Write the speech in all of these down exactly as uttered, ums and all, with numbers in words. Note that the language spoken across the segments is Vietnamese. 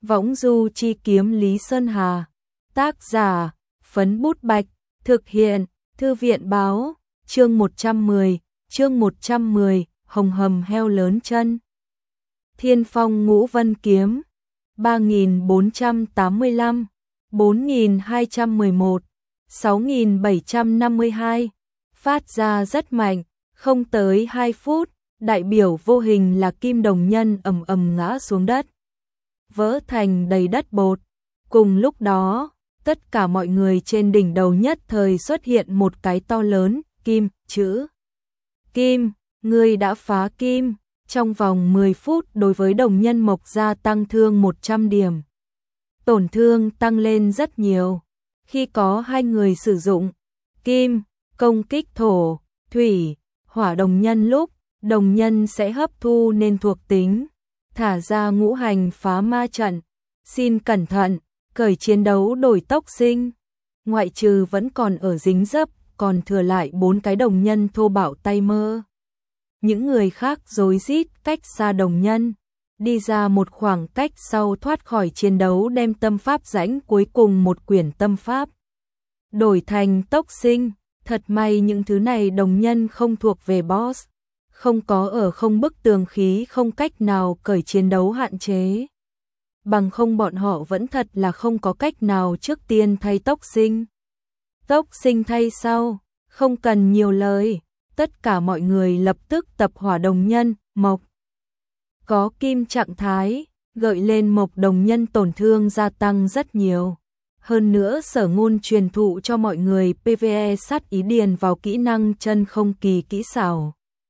Võng du chi kiếm Lý Sơn Hà. Tác giả, Phấn Bút Bạch. Thực hiện, Thư viện Báo. Chương một trăm mười, chương một trăm mười, Hồng Hầm Heo Lớn Chân. Thiên Phong Ngũ Vân Kiếm. ba nghìn bốn trăm tám mươi lăm, bốn nghìn hai trăm mười một, sáu nghìn bảy trăm năm mươi hai. Phát ra rất mạnh, không tới hai phút, đại biểu vô hình là Kim Đồng Nhân ầm ầm ngã xuống đất, vỡ thành đầy đất bột. Cùng lúc đó, tất cả mọi người trên đỉnh đầu nhất thời xuất hiện một cái to lớn, kim, chữ Kim, ngươi đã phá kim. Trong vòng mười phút đối với đồng nhân Mộc gia tăng thương một trăm điểm. Tổn thương tăng lên rất nhiều. Khi có hai người sử dụng kim, công kích thổ, thủy, hỏa đồng nhân lúc, đồng nhân sẽ hấp thu nên thuộc tính, thả ra ngũ hành phá ma trận. Xin cẩn thận, cởi chiến đấu đổi tốc sinh. Ngoại trừ vẫn còn ở dính dấp, còn thừa lại bốn cái đồng nhân thô bạo tay mơ. Những người khác rối rít cách xa đồng nhân, đi ra một khoảng cách sau thoát khỏi chiến đấu, đem tâm pháp rãnh cuối cùng một quyển tâm pháp đổi thành tốc sinh. Thật may những thứ này đồng nhân không thuộc về boss, không có ở không bức tường khí, không cách nào cởi chiến đấu hạn chế. Bằng không bọn họ vẫn thật là không có cách nào trước tiên thay tốc sinh. Tốc sinh thay sau, không cần nhiều lời. Tất cả mọi người lập tức tập hỏa đồng nhân, mộc. Có kim trạng thái, gợi lên mộc đồng nhân tổn thương gia tăng rất nhiều. Hơn nữa Sở Ngôn truyền thụ cho mọi người pê vê e sát ý điền vào kỹ năng chân không kỳ kỹ xảo.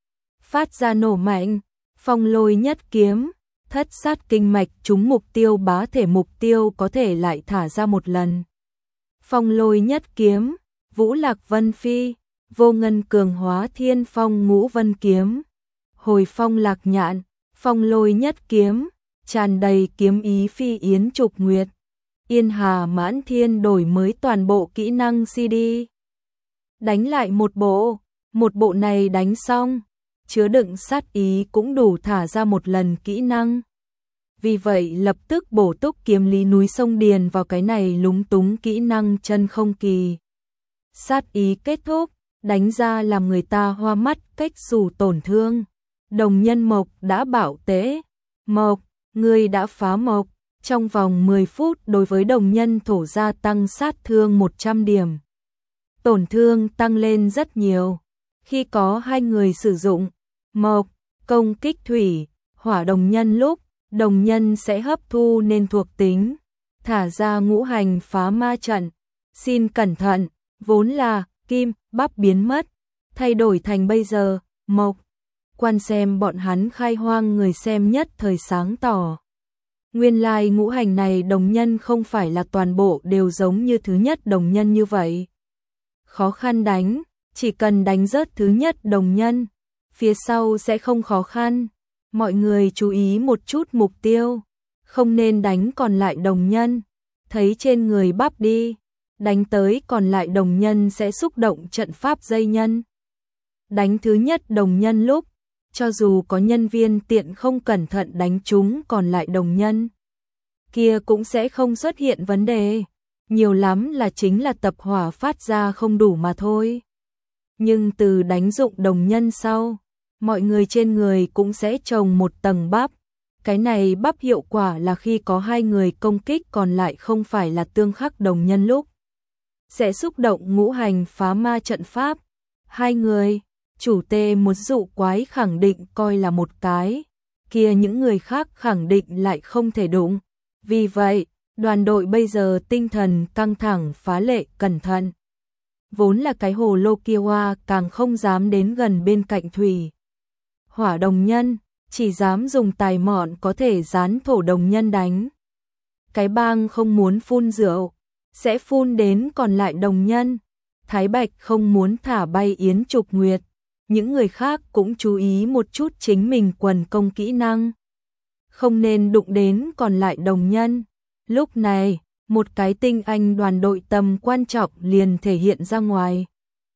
Phát ra nổ mạnh, phong lôi nhất kiếm, thất sát kinh mạch trúng mục tiêu bá thể, mục tiêu có thể lại thả ra một lần. Phong lôi nhất kiếm, Vũ Lạc Vân Phi. Vô ngân cường hóa Thiên Phong Ngũ Vân Kiếm. Hồi phong lạc nhạn, phong lôi nhất kiếm, tràn đầy kiếm ý phi yến trục nguyệt. Yên Hà Mãn Thiên đổi mới toàn bộ kỹ năng xê đê. Đánh lại một bộ, một bộ này đánh xong, chứa đựng sát ý cũng đủ thả ra một lần kỹ năng. Vì vậy lập tức bổ túc kiếm lý núi sông điền vào cái này lúng túng kỹ năng chân không kỳ. Sát ý kết thúc, đánh ra làm người ta hoa mắt, cách xù tổn thương. Đồng nhân Mộc đã bảo tế. Mộc, ngươi đã phá mộc. Trong vòng mười phút đối với đồng nhân thổ gia tăng sát thương một trăm điểm. Tổn thương tăng lên rất nhiều. Khi có hai người sử dụng mộc, công kích thủy, hỏa đồng nhân lúc, đồng nhân sẽ hấp thu nên thuộc tính, thả ra ngũ hành phá ma trận. Xin cẩn thận, vốn là kim, bắp biến mất, thay đổi thành bây giờ, mộc. Quan xem bọn hắn khai hoang, người xem nhất thời sáng tỏ. Nguyên lai ngũ hành này đồng nhân không phải là toàn bộ đều giống như thứ nhất đồng nhân như vậy. Khó khăn đánh, chỉ cần đánh rớt thứ nhất đồng nhân, phía sau sẽ không khó khăn. Mọi người chú ý một chút mục tiêu, không nên đánh còn lại đồng nhân. Thấy trên người bắp đi, đánh tới còn lại đồng nhân sẽ xúc động trận pháp dây nhân. Đánh thứ nhất đồng nhân lúc, cho dù có nhân viên tiện không cẩn thận đánh trúng còn lại đồng nhân, kia cũng sẽ không xuất hiện vấn đề. Nhiều lắm là chính là tập hỏa phát ra không đủ mà thôi. Nhưng từ đánh dụng đồng nhân sau, mọi người trên người cũng sẽ trồng một tầng bắp. Cái này bắp hiệu quả là khi có hai người công kích còn lại không phải là tương khắc đồng nhân lúc, sẽ xúc động ngũ hành phá ma trận pháp. Hai người, chủ tê một dụ quái khẳng định coi là một cái, kia những người khác khẳng định lại không thể đụng. Vì vậy, đoàn đội bây giờ tinh thần căng thẳng phá lệ cẩn thận. Vốn là cái hồ lô kia hoa càng không dám đến gần bên cạnh thủy. Hỏa đồng nhân, chỉ dám dùng tài mọn có thể dán thổ đồng nhân đánh. Cái bang không muốn phun rượu, sẽ phun đến còn lại đồng nhân. Thái Bạch không muốn thả bay yến trục nguyệt. Những người khác cũng chú ý một chút chính mình quần công kỹ năng, không nên đụng đến còn lại đồng nhân. Lúc này, một cái tinh anh đoàn đội tầm quan trọng liền thể hiện ra ngoài.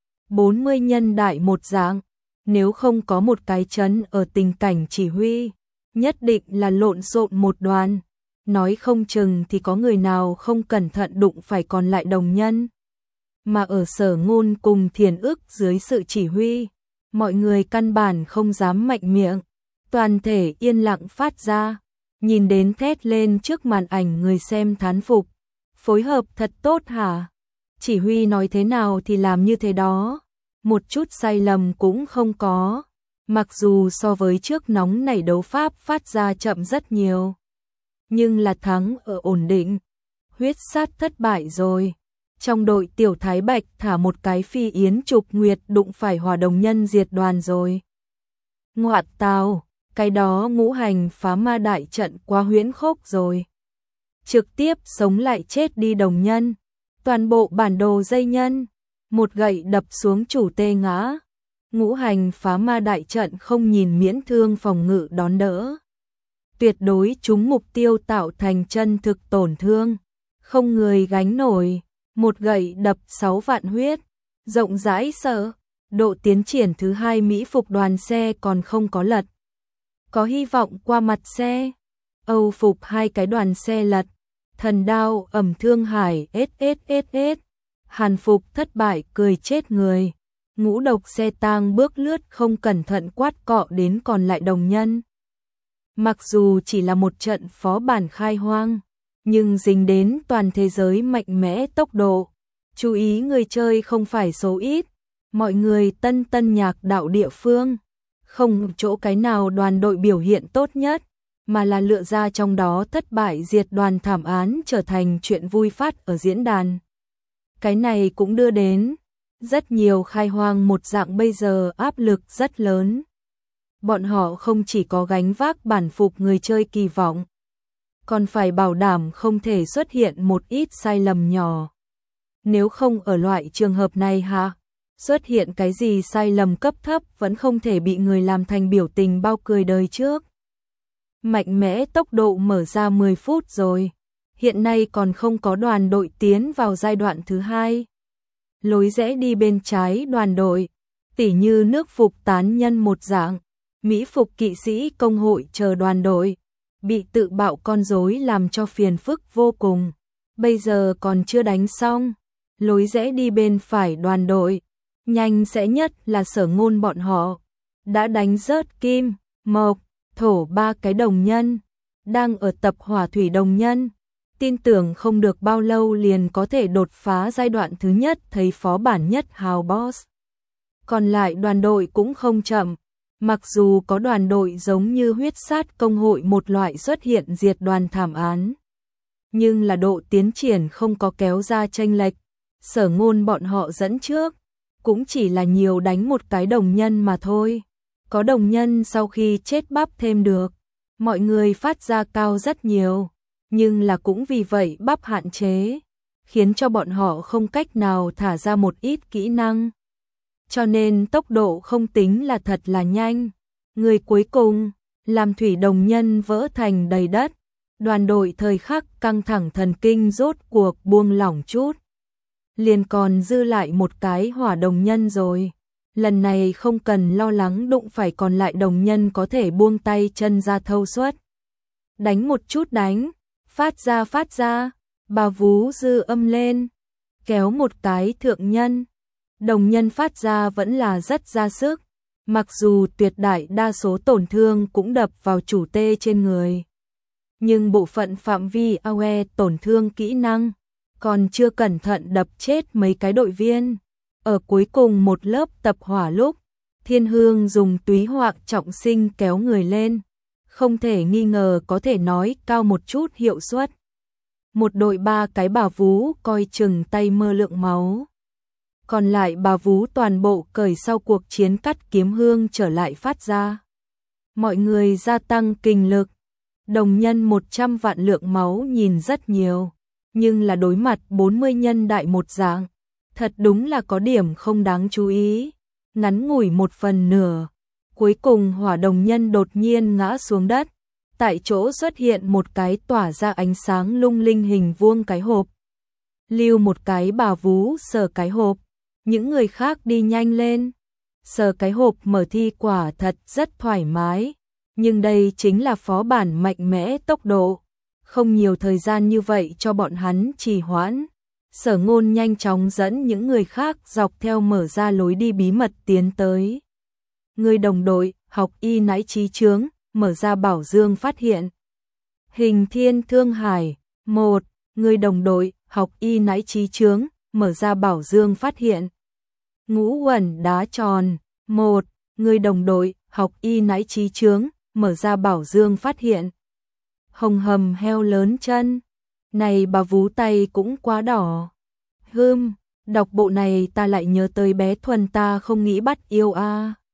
bốn mươi nhân đại một dạng, nếu không có một cái chấn ở tình cảnh chỉ huy, nhất định là lộn xộn một đoàn. nói không chừng thì có người nào không cẩn thận đụng phải còn lại đồng nhân. Mà ở Sở Ngôn cùng Thiền Ức dưới sự chỉ huy, mọi người căn bản không dám mạnh miệng, toàn thể yên lặng phát ra, nhìn đến thét lên trước màn ảnh người xem thán phục, phối hợp thật tốt hả? Chỉ huy nói thế nào thì làm như thế đó, một chút sai lầm cũng không có, mặc dù so với trước nóng nảy đấu pháp phát ra chậm rất nhiều, nhưng là thắng ở ổn định, huyết sát thất bại rồi. Trong đội Tiểu Thái Bạch thả một cái phi yến trục nguyệt đụng phải Hỏa Đồng Nhân diệt đoàn rồi. Ngoạn tào, cái đó ngũ hành phá ma đại trận quá huyễn khốc rồi. Trực tiếp sống lại chết đi đồng nhân. Toàn bộ bản đồ dây nhân, một gậy đập xuống chủ tê ngã. Ngũ hành phá ma đại trận không nhìn miễn thương phòng ngự đón đỡ. Tuyệt đối trúng mục tiêu tạo thành chân thực tổn thương. Không người gánh nổi. Một gậy đập sáu vạn huyết, rộng rãi sợ, độ tiến triển thứ hai Mỹ phục đoàn xe còn không có lật. Có hy vọng qua mặt xe, Âu phục hai cái đoàn xe lật, thần đao ẩm thương hải ết ết ết ết, hàn phục thất bại cười chết người, ngũ độc xe tang bước lướt không cẩn thận quát cọ đến còn lại đồng nhân. Mặc dù chỉ là một trận phó bản khai hoang, nhưng dính đến toàn thế giới mạnh mẽ tốc độ. Chú ý người chơi không phải số ít, mọi người tân tân nhạc đạo địa phương, không chỗ cái nào đoàn đội biểu hiện tốt nhất, mà là lựa ra trong đó thất bại diệt đoàn thảm án trở thành chuyện vui phát ở diễn đàn. Cái này cũng đưa đến rất nhiều khai hoang một dạng bây giờ áp lực rất lớn. Bọn họ không chỉ có gánh vác bản phục người chơi kỳ vọng, còn phải bảo đảm không thể xuất hiện một ít sai lầm nhỏ. Nếu không ở loại trường hợp này hả? Xuất hiện cái gì sai lầm cấp thấp vẫn không thể bị người làm thành biểu tình bao cười đời trước. Mạnh mẽ tốc độ mở ra mười phút rồi. Hiện nay còn không có đoàn đội tiến vào giai đoạn thứ hai. Lối rẽ đi bên trái đoàn đội, tỉ như nước phục tán nhân một dạng, Mỹ phục kỵ sĩ công hội chờ đoàn đội. Bị tự bạo con rối làm cho phiền phức vô cùng. Bây giờ còn chưa đánh xong. Lối rẽ đi bên phải đoàn đội. Nhanh sẽ nhất là Sở Ngôn bọn họ. Đã đánh rớt kim, mộc, thổ ba cái đồng nhân. Đang ở tập hỏa thủy đồng nhân. Tin tưởng không được bao lâu liền có thể đột phá giai đoạn thứ nhất thấy phó bản nhất hào boss. Còn lại đoàn đội cũng không chậm. Mặc dù có đoàn đội giống như huyết sát công hội một loại xuất hiện diệt đoàn thảm án, nhưng là độ tiến triển không có kéo ra chênh lệch. Sở Ngôn bọn họ dẫn trước, cũng chỉ là nhiều đánh một cái đồng nhân mà thôi. Có đồng nhân sau khi chết bắp thêm được, mọi người phát ra cao rất nhiều, nhưng là cũng vì vậy bắp hạn chế, khiến cho bọn họ không cách nào thả ra một ít kỹ năng. Cho nên tốc độ không tính là thật là nhanh. Người cuối cùng, làm thủy đồng nhân vỡ thành đầy đất. Đoàn đội thời khắc căng thẳng thần kinh rốt cuộc buông lỏng chút. Liền còn dư lại một cái hỏa đồng nhân rồi. Lần này không cần lo lắng đụng phải còn lại đồng nhân có thể buông tay chân ra thâu suất. Đánh một chút đánh, phát ra phát ra, bà vú dư âm lên, kéo một cái thượng nhân. Đồng nhân phát ra vẫn là rất ra sức, mặc dù tuyệt đại đa số tổn thương cũng đập vào chủ tê trên người. Nhưng bộ phận phạm vi a o e tổn thương kỹ năng, còn chưa cẩn thận đập chết mấy cái đội viên. Ở cuối cùng một lớp tập hỏa lúc, Thiên Hương dùng túy hoạc trọng sinh kéo người lên. Không thể nghi ngờ có thể nói cao một chút hiệu suất. Một đội ba cái bà vú coi chừng tay mơ lượng máu. Còn lại bà vú toàn bộ cởi sau cuộc chiến cắt kiếm hương trở lại phát ra. Mọi người gia tăng kinh lực. Đồng nhân một trăm vạn lượng máu nhìn rất nhiều, nhưng là đối mặt bốn mươi nhân đại một dạng. Thật đúng là có điểm không đáng chú ý. Ngắn ngủi một phần nửa. Cuối cùng hỏa đồng nhân đột nhiên ngã xuống đất. Tại chỗ xuất hiện một cái tỏa ra ánh sáng lung linh hình vuông cái hộp. Lưu một cái bà vú sờ cái hộp. Những người khác đi nhanh lên. Sờ cái hộp mở thi quả thật rất thoải mái. Nhưng đây chính là phó bản mạnh mẽ tốc độ. không nhiều thời gian như vậy cho bọn hắn trì hoãn. Sở Ngôn nhanh chóng dẫn những người khác dọc theo mở ra lối đi bí mật tiến tới. Người đồng đội, học y nãi trí chướng, mở ra bảo dương phát hiện. Hình Thiên Thương Hải, một, người đồng đội, học y nãi trí chướng, mở ra bảo dương phát hiện. Ngũ Uẩn Đá Tròn, một, người đồng đội, học y nãi trí chướng, mở ra bảo dương phát hiện. Hồng Hầm Heo Lớn Chân, này bà vú tay cũng quá đỏ. Hưm, đọc bộ này ta lại nhớ tới bé Thuần ta không nghĩ bắt yêu a. À.